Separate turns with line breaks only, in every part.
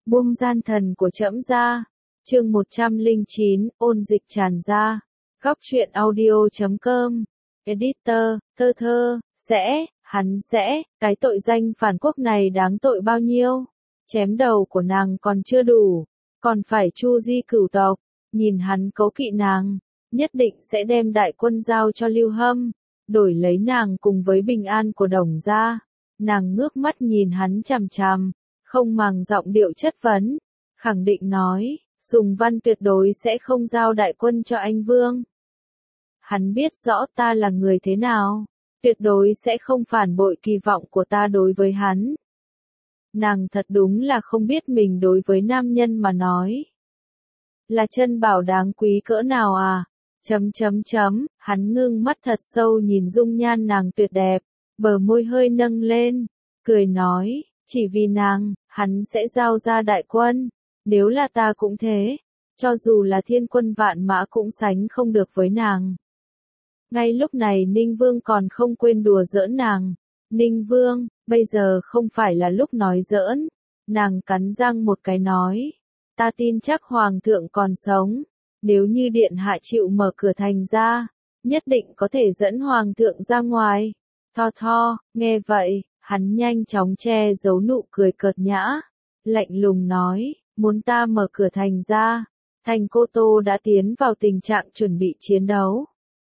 Buông gian thần của trẫm ra. Chương 109, ôn dịch tràn ra. Góc truyện audio.com. Editor, thơ, hắn sẽ, cái tội danh phản quốc này đáng tội bao nhiêu? Chém đầu của nàng còn chưa đủ, còn phải chu di cửu tộc, nhìn hắn cấu kỵ nàng, nhất định sẽ đem đại quân giao cho Lưu Hâm, đổi lấy nàng cùng với bình an của Đồng gia. Nàng ngước mắt nhìn hắn chằm chằm, không màng giọng điệu chất vấn, khẳng định nói, Sùng Văn tuyệt đối sẽ không giao đại quân cho anh Vương. Hắn biết rõ ta là người thế nào, tuyệt đối sẽ không phản bội kỳ vọng của ta đối với hắn. Nàng thật đúng là không biết mình đối với nam nhân mà nói. Là chân bảo đáng quý cỡ nào à? Hắn ngưng mắt thật sâu nhìn dung nhan nàng tuyệt đẹp, bờ môi hơi nâng lên, cười nói, chỉ vì nàng, hắn sẽ giao ra đại quân, nếu là ta cũng thế, cho dù là thiên quân vạn mã cũng sánh không được với nàng. Ngay lúc này Ninh Vương còn không quên đùa giỡn nàng. Ninh Vương, bây giờ không phải là lúc nói giỡn. Nàng cắn răng một cái nói. Ta tin chắc Hoàng thượng còn sống. Nếu như Điện Hạ chịu mở cửa thành ra, nhất định có thể dẫn Hoàng thượng ra ngoài. Tho, nghe vậy, hắn nhanh chóng che giấu nụ cười cợt nhã. Lạnh lùng nói, muốn ta mở cửa thành ra. Thành Cô Tô đã tiến vào tình trạng chuẩn bị chiến đấu.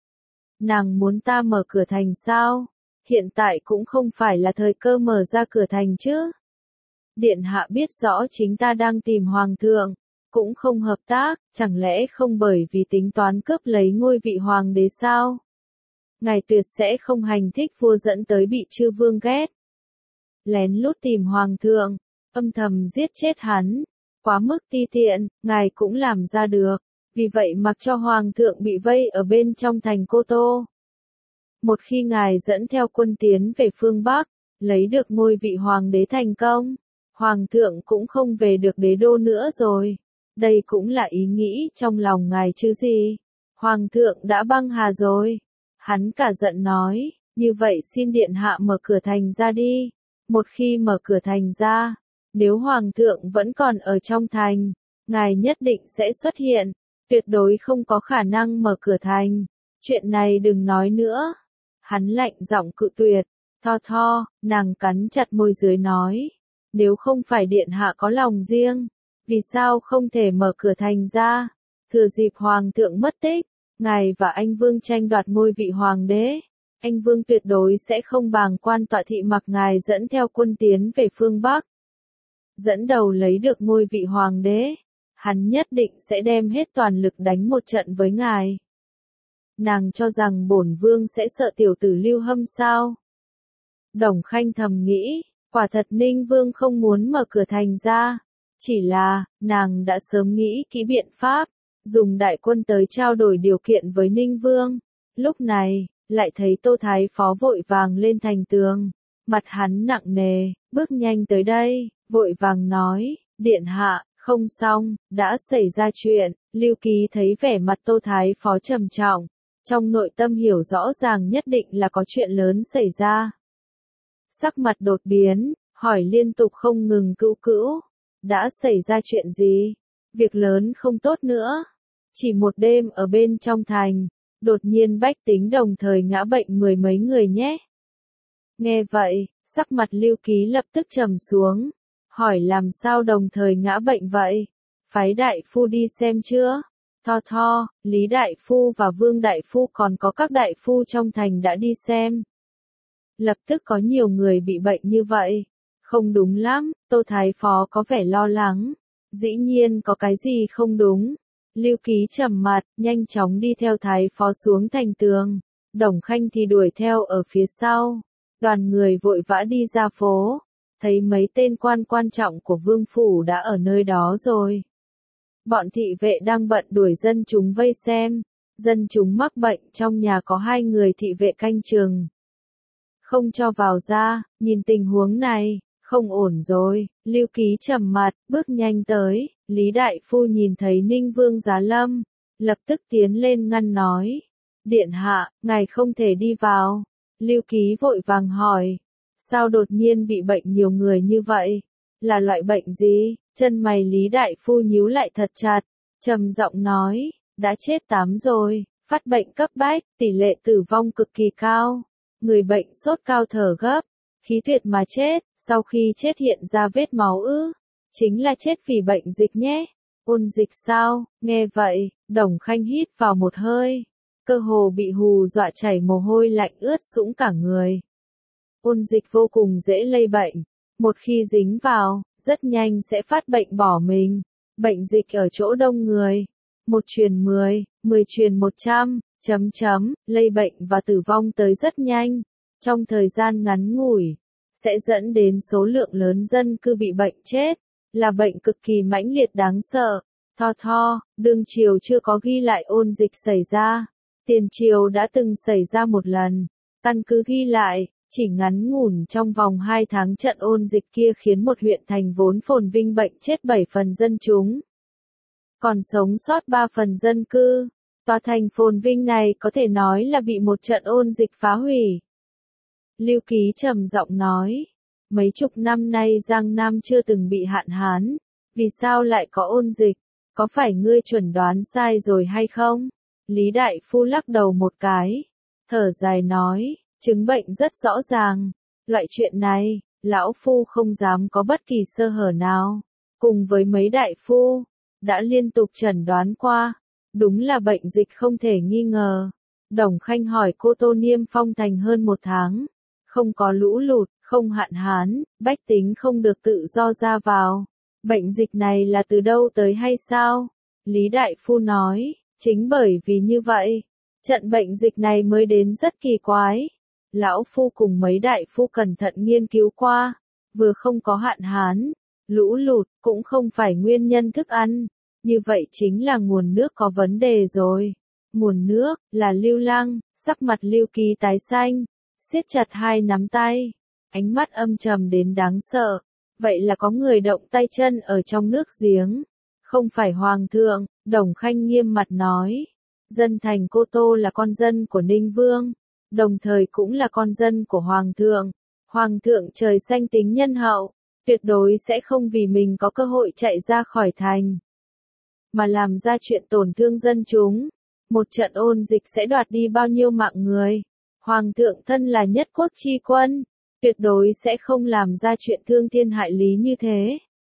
Nàng muốn ta mở cửa thành sao? Hiện tại cũng không phải là thời cơ mở ra cửa thành chứ. Điện Hạ biết rõ chính ta đang tìm Hoàng thượng, cũng không hợp tác, chẳng lẽ không bởi vì tính toán cướp lấy ngôi vị Hoàng đế sao? Ngài tuyệt sẽ không hành thích vua dẫn tới bị chư vương ghét. Lén lút tìm Hoàng thượng, âm thầm giết chết hắn, quá mức ti tiện, ngài cũng làm ra được. Vì vậy mặc cho Hoàng thượng bị vây ở bên trong thành Cô Tô. Một khi ngài dẫn theo quân tiến về phương Bắc, lấy được ngôi vị Hoàng đế thành công, Hoàng thượng cũng không về được đế đô nữa rồi. Đây cũng là ý nghĩ trong lòng ngài chứ gì. Hoàng thượng đã băng hà rồi. Hắn cả giận nói, như vậy xin Điện Hạ mở cửa thành ra đi. Một khi mở cửa thành ra, nếu Hoàng thượng vẫn còn ở trong thành, ngài nhất định sẽ xuất hiện. Tuyệt đối không có khả năng mở cửa thành. Chuyện này đừng nói nữa. Hắn lạnh giọng cự tuyệt. Tho, nàng cắn chặt môi dưới nói. Nếu không phải Điện Hạ có lòng riêng, vì sao không thể mở cửa thành ra? Thừa dịp Hoàng thượng mất tích, ngài và anh Vương tranh đoạt ngôi vị Hoàng đế. Anh Vương tuyệt đối sẽ không bàng quan tọa thị mặc ngài dẫn theo quân tiến về phương Bắc. Dẫn đầu lấy được ngôi vị Hoàng đế. Hắn nhất định sẽ đem hết toàn lực đánh một trận với ngài. Nàng cho rằng bổn vương sẽ sợ tiểu tử Lưu Hâm sao? Đồng Khanh thầm nghĩ, quả thật Ninh Vương không muốn mở cửa thành ra. Chỉ là, nàng đã sớm nghĩ kỹ biện pháp, dùng đại quân tới trao đổi điều kiện với Ninh Vương. Lúc này, lại thấy Tô Thái Phó vội vàng lên thành tường. Mặt hắn nặng nề, bước nhanh tới đây, vội vàng nói, Điện Hạ. Không xong, đã xảy ra chuyện. Lưu Ký thấy vẻ mặt Tô Thái Phó trầm trọng, trong nội tâm hiểu rõ ràng nhất định là có chuyện lớn xảy ra. Sắc mặt đột biến, hỏi liên tục không ngừng cữu, đã xảy ra chuyện gì? Việc lớn không tốt nữa. Chỉ một đêm ở bên trong thành, đột nhiên bách tính đồng thời ngã bệnh mười mấy người nhé. Nghe vậy, sắc mặt Lưu Ký lập tức trầm xuống. Hỏi làm sao đồng thời ngã bệnh vậy? Phái đại phu đi xem chưa? Tho, Lý đại phu và Vương đại phu còn có các đại phu trong thành đã đi xem. Lập tức có nhiều người bị bệnh như vậy. Không đúng lắm, Tô Thái Phó có vẻ lo lắng. Dĩ nhiên có cái gì không đúng. Lưu Ký trầm mặt, nhanh chóng đi theo Thái Phó xuống thành tường. Đồng Khanh thì đuổi theo ở phía sau. Đoàn người vội vã đi ra phố. Thấy mấy tên quan trọng của vương phủ đã ở nơi đó rồi. Bọn thị vệ đang bận đuổi dân chúng vây xem. Dân chúng mắc bệnh trong nhà có 2 người thị vệ canh chừng. Không cho vào ra, nhìn tình huống này, không ổn rồi. Lưu Ký trầm mặt, bước nhanh tới. Lý đại phu nhìn thấy Ninh Vương Giá Lâm, lập tức tiến lên ngăn nói. Điện Hạ, ngài không thể đi vào. Lưu Ký vội vàng hỏi. Sao đột nhiên bị bệnh nhiều người như vậy? Là loại bệnh gì? Chân mày Lý đại phu nhíu lại thật chặt, trầm giọng nói, đã chết 8 rồi, phát bệnh cấp bách, tỷ lệ tử vong cực kỳ cao. Người bệnh sốt cao thở gấp, khí tuyệt mà chết, sau khi chết hiện ra vết máu ứ. Chính là chết vì bệnh dịch nhé. Ôn dịch sao? Nghe vậy, Đồng Khanh hít vào một hơi, cơ hồ bị hù dọa chảy mồ hôi lạnh ướt sũng cả người. Ôn dịch vô cùng dễ lây bệnh, một khi dính vào, rất nhanh sẽ phát bệnh bỏ mình. Bệnh dịch ở chỗ đông người, 1 truyền 10, 10 truyền 100, lây bệnh và tử vong tới rất nhanh, trong thời gian ngắn ngủi, sẽ dẫn đến số lượng lớn dân cư bị bệnh chết, là bệnh cực kỳ mãnh liệt đáng sợ. Đương triều chưa có ghi lại ôn dịch xảy ra, tiền triều đã từng xảy ra một lần, căn cứ ghi lại, chỉ ngắn ngủn trong vòng 2 tháng trận ôn dịch kia khiến một huyện thành vốn phồn vinh bệnh chết 7 phần dân chúng. Còn sống sót 3 phần dân cư, tòa thành phồn vinh này có thể nói là bị một trận ôn dịch phá hủy. Lưu Ký trầm giọng nói, mấy chục năm nay Giang Nam chưa từng bị hạn hán, vì sao lại có ôn dịch, có phải ngươi chuẩn đoán sai rồi hay không? Lý đại phu lắc đầu một cái, thở dài nói, chứng bệnh rất rõ ràng, loại chuyện này, lão phu không dám có bất kỳ sơ hở nào. Cùng với mấy đại phu, đã liên tục chẩn đoán qua, đúng là bệnh dịch không thể nghi ngờ. Đồng Khanh hỏi cô Tô Niêm Phong thành hơn 1 tháng, không có lũ lụt, không hạn hán, bách tính không được tự do ra vào. Bệnh dịch này là từ đâu tới hay sao? Lý đại phu nói, chính bởi vì như vậy, trận bệnh dịch này mới đến rất kỳ quái. Lão phu cùng mấy đại phu cẩn thận nghiên cứu qua, vừa không có hạn hán, lũ lụt, cũng không phải nguyên nhân thức ăn, như vậy chính là nguồn nước có vấn đề rồi. Nguồn nước, là Lưu Lăng, sắc mặt Lưu Ký tái xanh, siết chặt 2 nắm tay, ánh mắt âm trầm đến đáng sợ. Vậy là có người động tay chân ở trong nước giếng, không phải hoàng thượng. Đồng Khanh nghiêm mặt nói, dân thành Cô Tô là con dân của Ninh Vương, đồng thời cũng là con dân của hoàng thượng. Hoàng thượng trời xanh tính nhân hậu, tuyệt đối sẽ không vì mình có cơ hội chạy ra khỏi thành, mà làm ra chuyện tổn thương dân chúng. Một trận ôn dịch sẽ đoạt đi bao nhiêu mạng người. Hoàng thượng thân là nhất quốc chi quân, tuyệt đối sẽ không làm ra chuyện thương thiên hại lý như thế.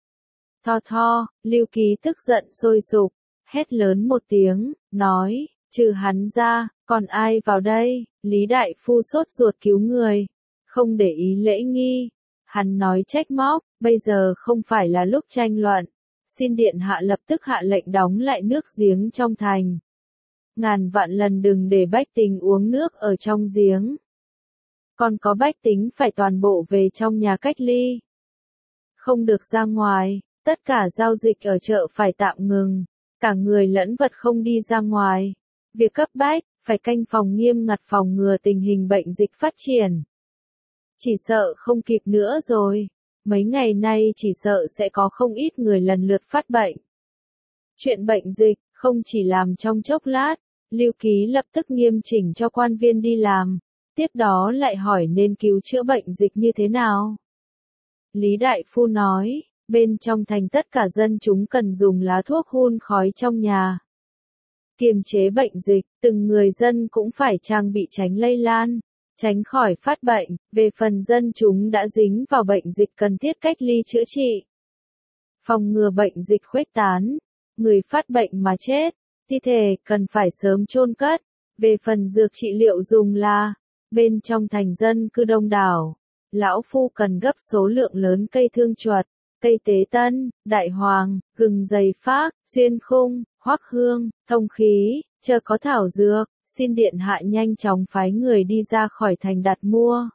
Lưu Ký tức giận sôi sục, hét lớn một tiếng, nói, trừ hắn ra, còn ai vào đây? Lý đại phu sốt ruột cứu người, không để ý lễ nghi. Hắn nói trách móc, bây giờ không phải là lúc tranh luận. Xin điện hạ lập tức hạ lệnh đóng lại nước giếng trong thành. Ngàn vạn lần đừng để bách tính uống nước ở trong giếng. Còn có bách tính phải toàn bộ về trong nhà cách ly. Không được ra ngoài, tất cả giao dịch ở chợ phải tạm ngừng. Cả người lẫn vật không đi ra ngoài. Việc cấp bách, phải canh phòng nghiêm ngặt phòng ngừa tình hình bệnh dịch phát triển. Chỉ sợ không kịp nữa rồi. Mấy ngày nay chỉ sợ sẽ có không ít người lần lượt phát bệnh. Chuyện bệnh dịch, không chỉ làm trong chốc lát, Lưu Ký lập tức nghiêm chỉnh cho quan viên đi làm, tiếp đó lại hỏi nên cứu chữa bệnh dịch như thế nào. Lý đại phu nói, bên trong thành tất cả dân chúng cần dùng lá thuốc hun khói trong nhà. Kiềm chế bệnh dịch, từng người dân cũng phải trang bị tránh lây lan, tránh khỏi phát bệnh. Về phần dân chúng đã dính vào bệnh dịch cần thiết cách ly chữa trị. Phòng ngừa bệnh dịch khuếch tán, người phát bệnh mà chết, thi thể cần phải sớm chôn cất. Về phần dược trị liệu dùng là, bên trong thành dân cư đông đảo, lão phu cần gấp số lượng lớn cây thương chuột, cây tế tân, đại hoàng, gừng dày phác, xuyên khung, hoắc hương, thông khí, chờ có thảo dược, xin điện hạ nhanh chóng phái người đi ra khỏi thành đặt mua.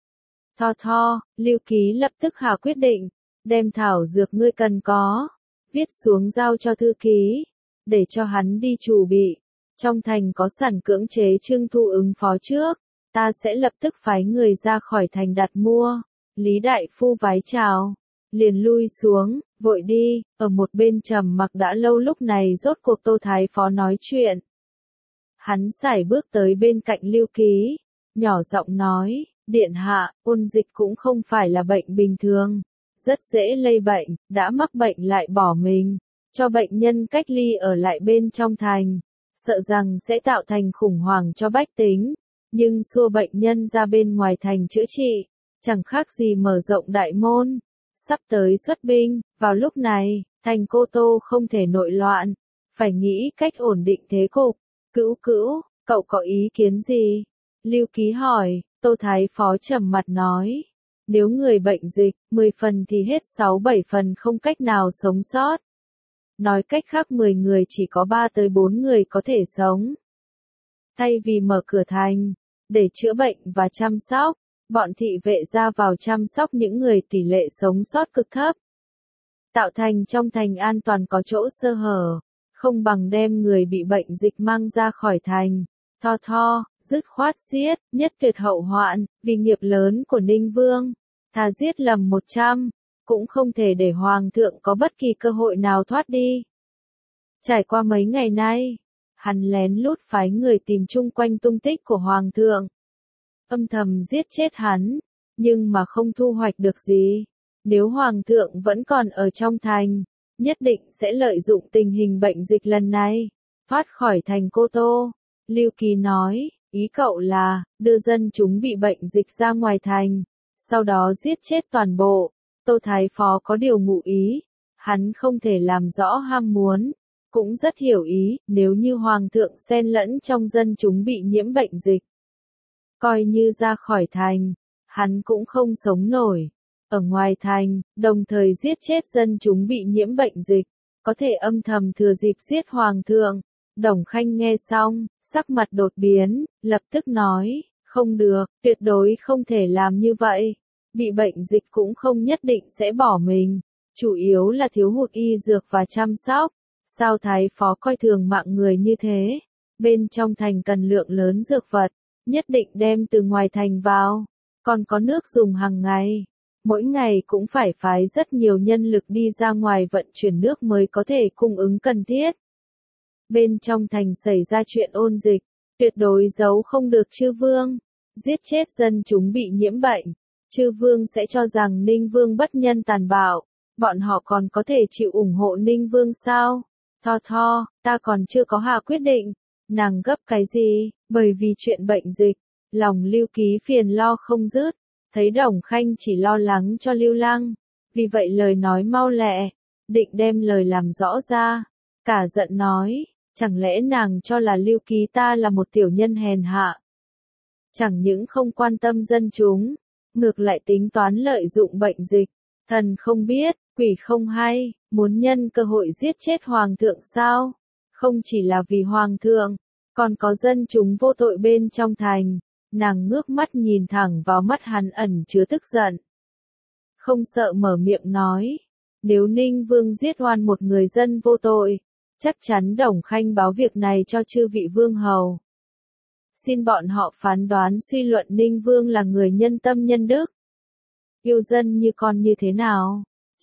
Lưu Ký lập tức hạ quyết định, đem thảo dược ngươi cần có, viết xuống giao cho thư ký, để cho hắn đi chuẩn bị. Trong thành có sẵn cưỡng chế trưng thu ứng phó trước, ta sẽ lập tức phái người ra khỏi thành đặt mua. Lý đại phu vái chào, liền lui xuống, vội đi. Ở một bên trầm mặc đã lâu lúc này rốt cuộc Tô Thái Phó nói chuyện. Hắn sải bước tới bên cạnh Lưu Ký, nhỏ giọng nói, điện hạ, ôn dịch cũng không phải là bệnh bình thường. rất dễ lây bệnh, đã mắc bệnh lại bỏ mình, cho bệnh nhân cách ly ở lại bên trong thành, sợ rằng sẽ tạo thành khủng hoảng cho bách tính, nhưng xua bệnh nhân ra bên ngoài thành chữa trị, chẳng khác gì mở rộng đại môn. Sắp tới xuất binh, vào lúc này, thành Cô Tô không thể nội loạn, phải nghĩ cách ổn định thế cục. Cữu Cữu, cậu có ý kiến gì? Lưu Ký hỏi. Tô Thái Phó trầm mặt nói. Nếu người bệnh dịch, 10 phần thì hết 6-7 phần không cách nào sống sót. Nói cách khác 10 người chỉ có 3 tới 4 người có thể sống. Thay vì mở cửa thành, để chữa bệnh và chăm sóc, bọn thị vệ ra vào chăm sóc những người tỷ lệ sống sót cực thấp. Tạo thành trong thành an toàn có chỗ sơ hở, không bằng đem người bị bệnh dịch mang ra khỏi thành. Dứt khoát giết, nhất tuyệt hậu hoạn, vì nghiệp lớn của Ninh Vương, thà giết lầm 100, cũng không thể để Hoàng thượng có bất kỳ cơ hội nào thoát đi. Trải qua mấy ngày nay, hắn lén lút phái người tìm chung quanh tung tích của Hoàng thượng, âm thầm giết chết hắn, nhưng mà không thu hoạch được gì. Nếu Hoàng thượng vẫn còn ở trong thành, nhất định sẽ lợi dụng tình hình bệnh dịch lần này, thoát khỏi thành Cô Tô. Lưu Kỳ nói, ý cậu là, đưa dân chúng bị bệnh dịch ra ngoài thành, sau đó giết chết toàn bộ. Tô Thái Phó có điều ngụ ý, hắn không thể làm rõ ham muốn, cũng rất hiểu ý, nếu như Hoàng thượng xen lẫn trong dân chúng bị nhiễm bệnh dịch. Coi như ra khỏi thành, hắn cũng không sống nổi. Ở ngoài thành, đồng thời giết chết dân chúng bị nhiễm bệnh dịch, có thể âm thầm thừa dịp giết Hoàng thượng. Đồng Khanh nghe xong, sắc mặt đột biến, lập tức nói, không được, tuyệt đối không thể làm như vậy. Bị bệnh dịch cũng không nhất định sẽ bỏ mình, chủ yếu là thiếu hụt y dược và chăm sóc. Sao Thái Phó coi thường mạng người như thế? Bên trong thành cần lượng lớn dược vật, nhất định đem từ ngoài thành vào, còn có nước dùng hàng ngày. Mỗi ngày cũng phải phái rất nhiều nhân lực đi ra ngoài vận chuyển nước mới có thể cung ứng cần thiết. Bên trong thành xảy ra chuyện ôn dịch, tuyệt đối giấu không được chư vương, giết chết dân chúng bị nhiễm bệnh. Chư vương sẽ cho rằng Ninh Vương bất nhân tàn bạo, bọn họ còn có thể chịu ủng hộ Ninh Vương sao? Ta còn chưa có hạ quyết định, nàng gấp cái gì, bởi vì chuyện bệnh dịch, lòng Lưu Ký phiền lo không dứt, thấy Đồng Khanh chỉ lo lắng cho Lưu Lăng, vì vậy lời nói mau lẹ, định đem lời làm rõ ra, cả giận nói, chẳng lẽ nàng cho là Lưu Ký ta là một tiểu nhân hèn hạ? Chẳng những không quan tâm dân chúng, ngược lại tính toán lợi dụng bệnh dịch, thần không biết, quỷ không hay, muốn nhân cơ hội giết chết Hoàng thượng sao? Không chỉ là vì Hoàng thượng, còn có dân chúng vô tội bên trong thành. Nàng ngước mắt nhìn thẳng vào mắt hắn ẩn chứa tức giận. Không sợ mở miệng nói, nếu Ninh Vương giết oan một người dân vô tội, chắc chắn Đồng Khanh báo việc này cho chư vị vương hầu. Xin bọn họ phán đoán suy luận Ninh Vương là người nhân tâm nhân đức, yêu dân như con như thế nào?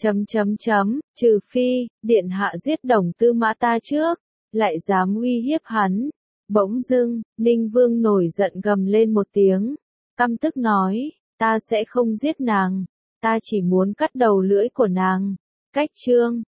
Trừ phi, điện hạ giết Đồng Tư Mã ta trước, lại dám uy hiếp hắn. Bỗng dưng, Ninh Vương nổi giận gầm lên một tiếng, căm tức nói, ta sẽ không giết nàng, ta chỉ muốn cắt đầu lưỡi của nàng. Cách chương